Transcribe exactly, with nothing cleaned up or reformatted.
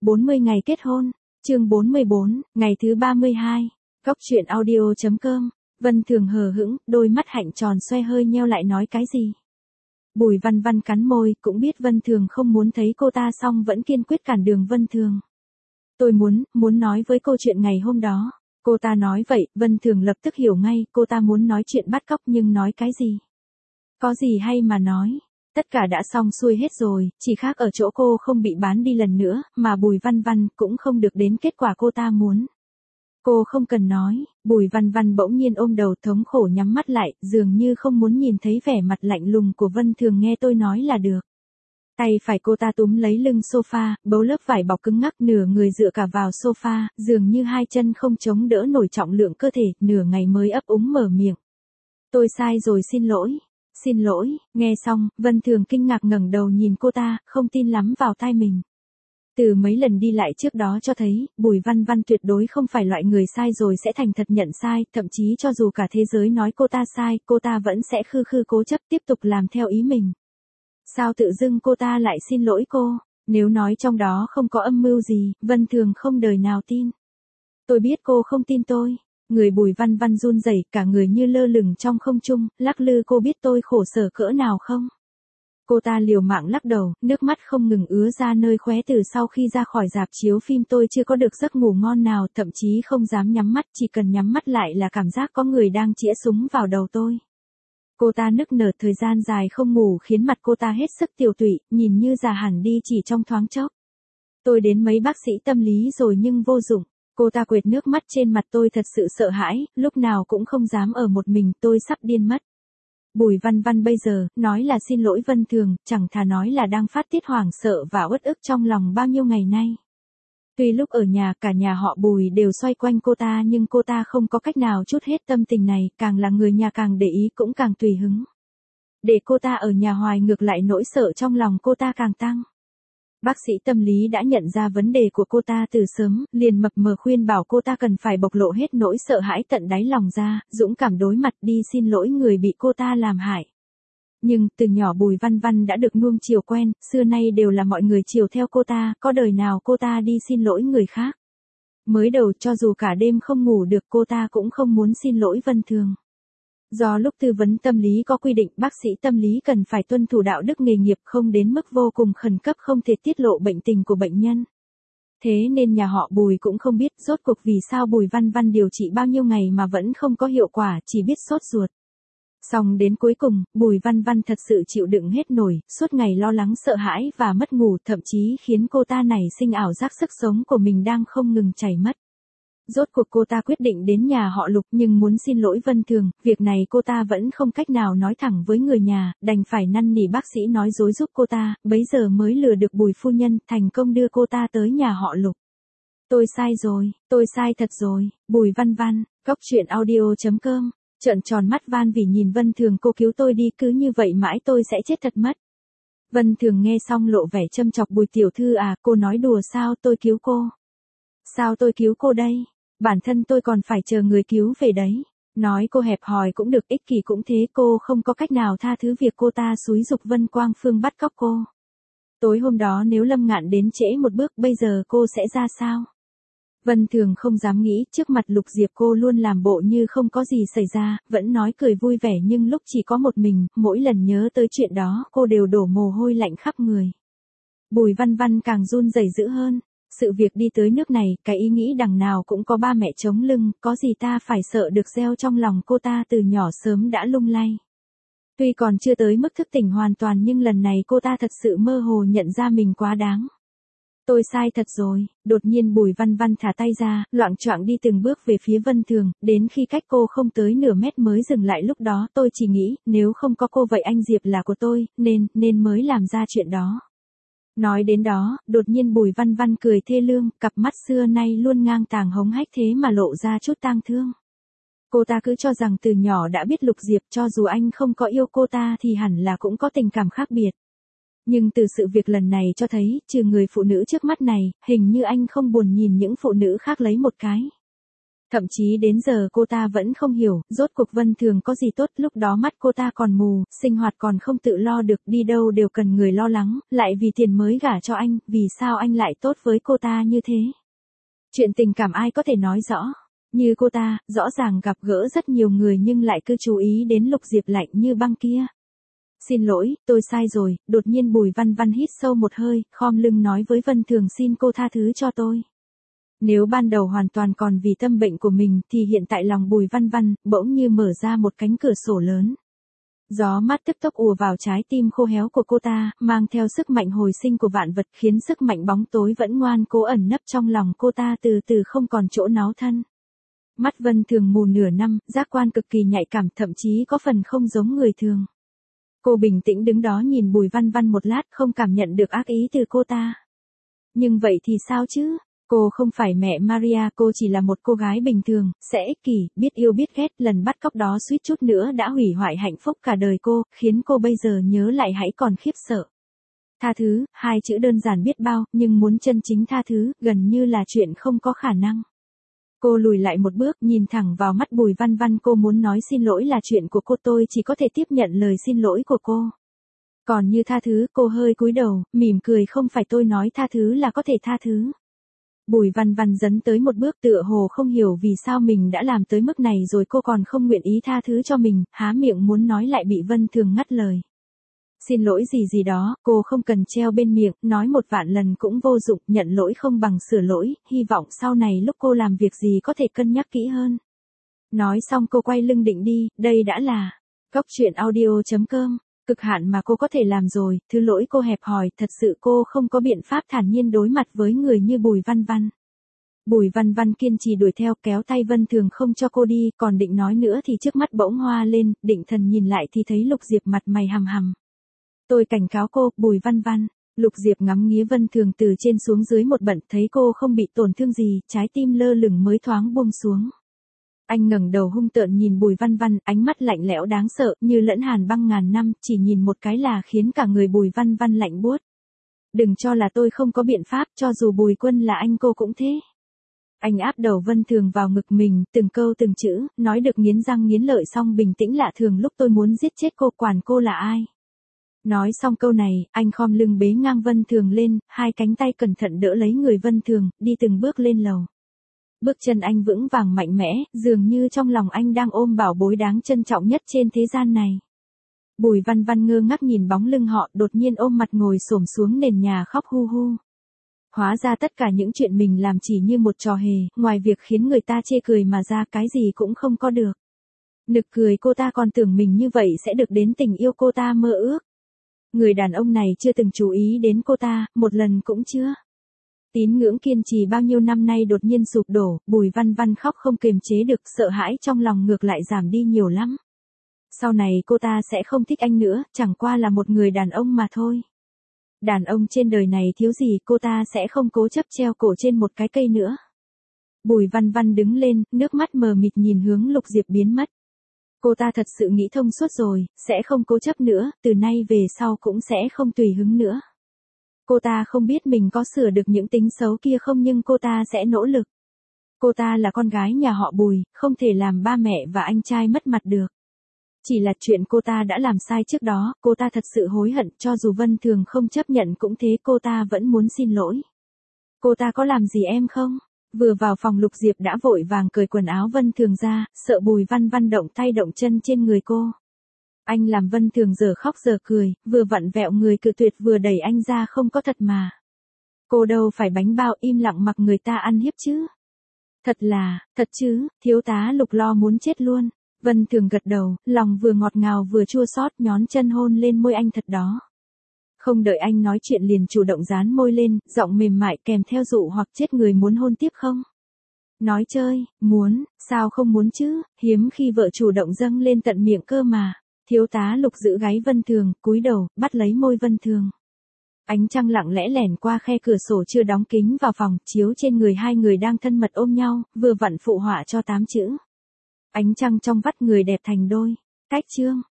bốn mươi ngày kết hôn, chương bốn mươi bốn, ngày thứ ba mươi hai, góc truyện audio.com, Vân Thường hờ hững, đôi mắt hạnh tròn xoe hơi nheo lại nói cái gì. Bùi Văn Văn cắn môi, cũng biết Vân Thường không muốn thấy cô ta song vẫn kiên quyết cản đường Vân Thường. Tôi muốn, muốn nói với cô chuyện ngày hôm đó. Cô ta nói vậy, Vân Thường lập tức hiểu ngay, cô ta muốn nói chuyện bắt cóc nhưng nói cái gì. Có gì hay mà nói. Tất cả đã xong xuôi hết rồi, chỉ khác ở chỗ cô không bị bán đi lần nữa, mà Bùi Văn Văn cũng không được đến kết quả cô ta muốn. Cô không cần nói, Bùi Văn Văn bỗng nhiên ôm đầu thống khổ nhắm mắt lại, dường như không muốn nhìn thấy vẻ mặt lạnh lùng của Vân Thường. Nghe tôi nói là được. Tay phải cô ta túm lấy lưng sofa, bấu lớp vải bọc cứng ngắc, nửa người dựa cả vào sofa, dường như hai chân không chống đỡ nổi trọng lượng cơ thể, nửa ngày mới ấp úng mở miệng. Tôi sai rồi, xin lỗi. Xin lỗi. Nghe xong, Vân Thường kinh ngạc ngẩng đầu nhìn cô ta, không tin lắm vào tai mình. Từ mấy lần đi lại trước đó cho thấy, Bùi Văn Văn tuyệt đối không phải loại người sai rồi sẽ thành thật nhận sai, thậm chí cho dù cả thế giới nói cô ta sai, cô ta vẫn sẽ khư khư cố chấp tiếp tục làm theo ý mình. Sao tự dưng cô ta lại xin lỗi cô? Nếu nói trong đó không có âm mưu gì, Vân Thường không đời nào tin. Tôi biết cô không tin tôi. Người Bùi Văn Văn run rẩy, cả người như lơ lửng trong không trung, lắc lư. Cô biết tôi khổ sở cỡ nào không? Cô ta liều mạng lắc đầu, nước mắt không ngừng ứa ra nơi khóe. Từ sau khi ra khỏi rạp chiếu phim tôi chưa có được giấc ngủ ngon nào, thậm chí không dám nhắm mắt, chỉ cần nhắm mắt lại là cảm giác có người đang chĩa súng vào đầu tôi. Cô ta nức nở, thời gian dài không ngủ khiến mặt cô ta hết sức tiều tụy, nhìn như già hẳn đi chỉ trong thoáng chốc. Tôi đến mấy bác sĩ tâm lý rồi nhưng vô dụng. Cô ta quệt nước mắt trên mặt. Tôi thật sự sợ hãi, lúc nào cũng không dám ở một mình, tôi sắp điên mất. Bùi Văn Văn bây giờ, nói là xin lỗi Vân Thường, chẳng thà nói là đang phát tiết hoảng sợ và uất ức trong lòng bao nhiêu ngày nay. Tuy lúc ở nhà cả nhà họ Bùi đều xoay quanh cô ta nhưng cô ta không có cách nào trút hết tâm tình này, càng là người nhà càng để ý cũng càng tùy hứng. Để cô ta ở nhà hoài ngược lại nỗi sợ trong lòng cô ta càng tăng. Bác sĩ tâm lý đã nhận ra vấn đề của cô ta từ sớm, liền mập mờ khuyên bảo cô ta cần phải bộc lộ hết nỗi sợ hãi tận đáy lòng ra, dũng cảm đối mặt đi xin lỗi người bị cô ta làm hại. Nhưng, từ nhỏ Bùi Văn Văn đã được nuông chiều quen, xưa nay đều là mọi người chiều theo cô ta, có đời nào cô ta đi xin lỗi người khác. Mới đầu cho dù cả đêm không ngủ được cô ta cũng không muốn xin lỗi Vân Thường. Do lúc tư vấn tâm lý có quy định bác sĩ tâm lý cần phải tuân thủ đạo đức nghề nghiệp, không đến mức vô cùng khẩn cấp không thể tiết lộ bệnh tình của bệnh nhân. Thế nên nhà họ Bùi cũng không biết rốt cuộc vì sao Bùi Văn Văn điều trị bao nhiêu ngày mà vẫn không có hiệu quả, chỉ biết sốt ruột. Xong đến cuối cùng, Bùi Văn Văn thật sự chịu đựng hết nổi, suốt ngày lo lắng sợ hãi và mất ngủ, thậm chí khiến cô ta nảy sinh ảo giác sức sống của mình đang không ngừng chảy mất. Rốt cuộc cô ta quyết định đến nhà họ Lục nhưng muốn xin lỗi Vân Thường, việc này cô ta vẫn không cách nào nói thẳng với người nhà, đành phải năn nỉ bác sĩ nói dối giúp cô ta, bấy giờ mới lừa được Bùi phu nhân, thành công đưa cô ta tới nhà họ Lục. Tôi sai rồi, tôi sai thật rồi. Bùi Văn Văn, góc truyện audio.com, trợn tròn mắt van vỉ nhìn Vân Thường. Cô cứu tôi đi, cứ như vậy mãi tôi sẽ chết thật mất. Vân Thường nghe xong lộ vẻ châm chọc. Bùi tiểu thư à, cô nói đùa sao? Tôi cứu cô. Sao tôi cứu cô đây? Bản thân tôi còn phải chờ người cứu về đấy. Nói cô hẹp hòi cũng được, ích kỷ cũng thế, cô không có cách nào tha thứ việc cô ta xúi giục Vân Quang Phương bắt cóc cô. Tối hôm đó nếu Lâm Ngạn đến trễ một bước, bây giờ cô sẽ ra sao? Vân Thường không dám nghĩ, trước mặt Lục Diệp cô luôn làm bộ như không có gì xảy ra, vẫn nói cười vui vẻ, nhưng lúc chỉ có một mình, mỗi lần nhớ tới chuyện đó, cô đều đổ mồ hôi lạnh khắp người. Bùi Văn Văn càng run rẩy dữ hơn. Sự việc đi tới nước này, cái ý nghĩ đằng nào cũng có ba mẹ chống lưng, có gì ta phải sợ được gieo trong lòng cô ta từ nhỏ sớm đã lung lay. Tuy còn chưa tới mức thức tỉnh hoàn toàn nhưng lần này cô ta thật sự mơ hồ nhận ra mình quá đáng. Tôi sai thật rồi. Đột nhiên Bùi Văn Văn thả tay ra, loạng choạng đi từng bước về phía Vân Thường, đến khi cách cô không tới nửa mét mới dừng lại. Lúc đó tôi chỉ nghĩ, nếu không có cô vậy anh Diệp là của tôi, nên, nên mới làm ra chuyện đó. Nói đến đó, đột nhiên Bùi Văn Văn cười thê lương, cặp mắt xưa nay luôn ngang tàng hống hách thế mà lộ ra chút tang thương. Cô ta cứ cho rằng từ nhỏ đã biết Lục Diệp, cho dù anh không có yêu cô ta thì hẳn là cũng có tình cảm khác biệt. Nhưng từ sự việc lần này cho thấy, trừ người phụ nữ trước mắt này, hình như anh không buồn nhìn những phụ nữ khác lấy một cái. Thậm chí đến giờ cô ta vẫn không hiểu, rốt cuộc Vân Thường có gì tốt, lúc đó mắt cô ta còn mù, sinh hoạt còn không tự lo được, đi đâu đều cần người lo lắng, lại vì tiền mới gả cho anh, vì sao anh lại tốt với cô ta như thế? Chuyện tình cảm ai có thể nói rõ? Như cô ta, rõ ràng gặp gỡ rất nhiều người nhưng lại cứ chú ý đến Lục Diệp lạnh như băng kia. Xin lỗi, tôi sai rồi, đột nhiên Bùi Văn Văn hít sâu một hơi, khom lưng nói với Vân Thường xin cô tha thứ cho tôi. Nếu ban đầu hoàn toàn còn vì tâm bệnh của mình thì hiện tại lòng Bùi Văn Văn bỗng như mở ra một cánh cửa sổ lớn. Gió mát tức tốc ùa vào trái tim khô héo của cô ta, mang theo sức mạnh hồi sinh của vạn vật khiến sức mạnh bóng tối vẫn ngoan cố ẩn nấp trong lòng cô ta từ từ không còn chỗ náu thân. Mắt Vân Thường mù nửa năm, giác quan cực kỳ nhạy cảm, thậm chí có phần không giống người thường. Cô bình tĩnh đứng đó nhìn Bùi Văn Văn một lát, không cảm nhận được ác ý từ cô ta. Nhưng vậy thì sao chứ? Cô không phải mẹ Maria, cô chỉ là một cô gái bình thường, sẽ ích kỷ, biết yêu biết ghét, lần bắt cóc đó suýt chút nữa đã hủy hoại hạnh phúc cả đời cô, khiến cô bây giờ nhớ lại hãy còn khiếp sợ. Tha thứ, hai chữ đơn giản biết bao, nhưng muốn chân chính tha thứ, gần như là chuyện không có khả năng. Cô lùi lại một bước, nhìn thẳng vào mắt Bùi Văn Văn, cô muốn nói xin lỗi là chuyện của cô, tôi chỉ có thể tiếp nhận lời xin lỗi của cô. Còn như tha thứ, cô hơi cúi đầu, mỉm cười, không phải tôi nói tha thứ là có thể tha thứ. Bùi Văn Văn dấn tới một bước, tựa hồ không hiểu vì sao mình đã làm tới mức này rồi cô còn không nguyện ý tha thứ cho mình, há miệng muốn nói lại bị Vân Thường ngắt lời. Xin lỗi gì gì đó, cô không cần treo bên miệng, nói một vạn lần cũng vô dụng, nhận lỗi không bằng sửa lỗi, hy vọng sau này lúc cô làm việc gì có thể cân nhắc kỹ hơn. Nói xong cô quay lưng định đi, đây đã là Cóc Truyện Audio chấm com. Cực hạn mà cô có thể làm rồi, thứ lỗi cô hẹp hòi, thật sự cô không có biện pháp thản nhiên đối mặt với người như Bùi Văn Văn. Bùi Văn Văn kiên trì đuổi theo, kéo tay Vân Thường không cho cô đi, còn định nói nữa thì trước mắt bỗng hoa lên, định thần nhìn lại thì thấy Lục Diệp mặt mày hằm hằm. Tôi cảnh cáo cô, Bùi Văn Văn. Lục Diệp ngắm nghía Vân Thường từ trên xuống dưới một bận, thấy cô không bị tổn thương gì, trái tim lơ lửng mới thoáng buông xuống. Anh ngẩng đầu hung tợn nhìn Bùi Văn Văn, ánh mắt lạnh lẽo đáng sợ, như lẫn hàn băng ngàn năm, chỉ nhìn một cái là khiến cả người Bùi Văn Văn lạnh buốt. Đừng cho là tôi không có biện pháp, cho dù Bùi Quân là anh cô cũng thế. Anh áp đầu Vân Thường vào ngực mình, từng câu từng chữ, nói được nghiến răng nghiến lợi xong bình tĩnh lạ thường, lúc tôi muốn giết chết cô, quản cô là ai. Nói xong câu này, anh khom lưng bế ngang Vân Thường lên, hai cánh tay cẩn thận đỡ lấy người Vân Thường, đi từng bước lên lầu. Bước chân anh vững vàng mạnh mẽ, dường như trong lòng anh đang ôm bảo bối đáng trân trọng nhất trên thế gian này. Bùi Văn Văn ngơ ngác nhìn bóng lưng họ, đột nhiên ôm mặt ngồi xổm xuống nền nhà khóc hu hu. Hóa ra tất cả những chuyện mình làm chỉ như một trò hề, ngoài việc khiến người ta chê cười mà ra cái gì cũng không có được. Nực cười, cô ta còn tưởng mình như vậy sẽ được đến tình yêu cô ta mơ ước. Người đàn ông này chưa từng chú ý đến cô ta, một lần cũng chưa. Tín ngưỡng kiên trì bao nhiêu năm nay đột nhiên sụp đổ, Bùi Văn Văn khóc không kiềm chế được, sợ hãi trong lòng ngược lại giảm đi nhiều lắm. Sau này cô ta sẽ không thích anh nữa, chẳng qua là một người đàn ông mà thôi. Đàn ông trên đời này thiếu gì, cô ta sẽ không cố chấp treo cổ trên một cái cây nữa. Bùi Văn Văn đứng lên, nước mắt mờ mịt nhìn hướng Lục Diệp biến mất. Cô ta thật sự nghĩ thông suốt rồi, sẽ không cố chấp nữa, từ nay về sau cũng sẽ không tùy hứng nữa. Cô ta không biết mình có sửa được những tính xấu kia không, nhưng cô ta sẽ nỗ lực. Cô ta là con gái nhà họ Bùi, không thể làm ba mẹ và anh trai mất mặt được. Chỉ là chuyện cô ta đã làm sai trước đó, cô ta thật sự hối hận, cho dù Vân Thường không chấp nhận cũng thế, cô ta vẫn muốn xin lỗi. Cô ta có làm gì em không? Vừa vào phòng Lục Diệp đã vội vàng cởi quần áo Vân Thường ra, sợ Bùi Văn Văn động tay động chân trên người cô. Anh làm Vân Thường giờ khóc giờ cười, vừa vặn vẹo người cự tuyệt vừa đẩy anh ra, không có thật mà. Cô đâu phải bánh bao im lặng mặc người ta ăn hiếp chứ. Thật là, thật chứ, thiếu tá Lục lo muốn chết luôn. Vân Thường gật đầu, lòng vừa ngọt ngào vừa chua xót, nhón chân hôn lên môi anh thật đó. Không đợi anh nói chuyện liền chủ động dán môi lên, giọng mềm mại kèm theo dụ hoặc chết người muốn hôn tiếp không? Nói chơi, muốn, sao không muốn chứ, hiếm khi vợ chủ động dâng lên tận miệng cơ mà. Thiếu tá Lục giữ gáy Vân Thường, cúi đầu, bắt lấy môi Vân Thường. Ánh trăng lặng lẽ lẻn qua khe cửa sổ chưa đóng kín vào phòng, chiếu trên người hai người đang thân mật ôm nhau, vừa vặn phụ họa cho tám chữ. Ánh trăng trong vắt người đẹp thành đôi. Cách chương.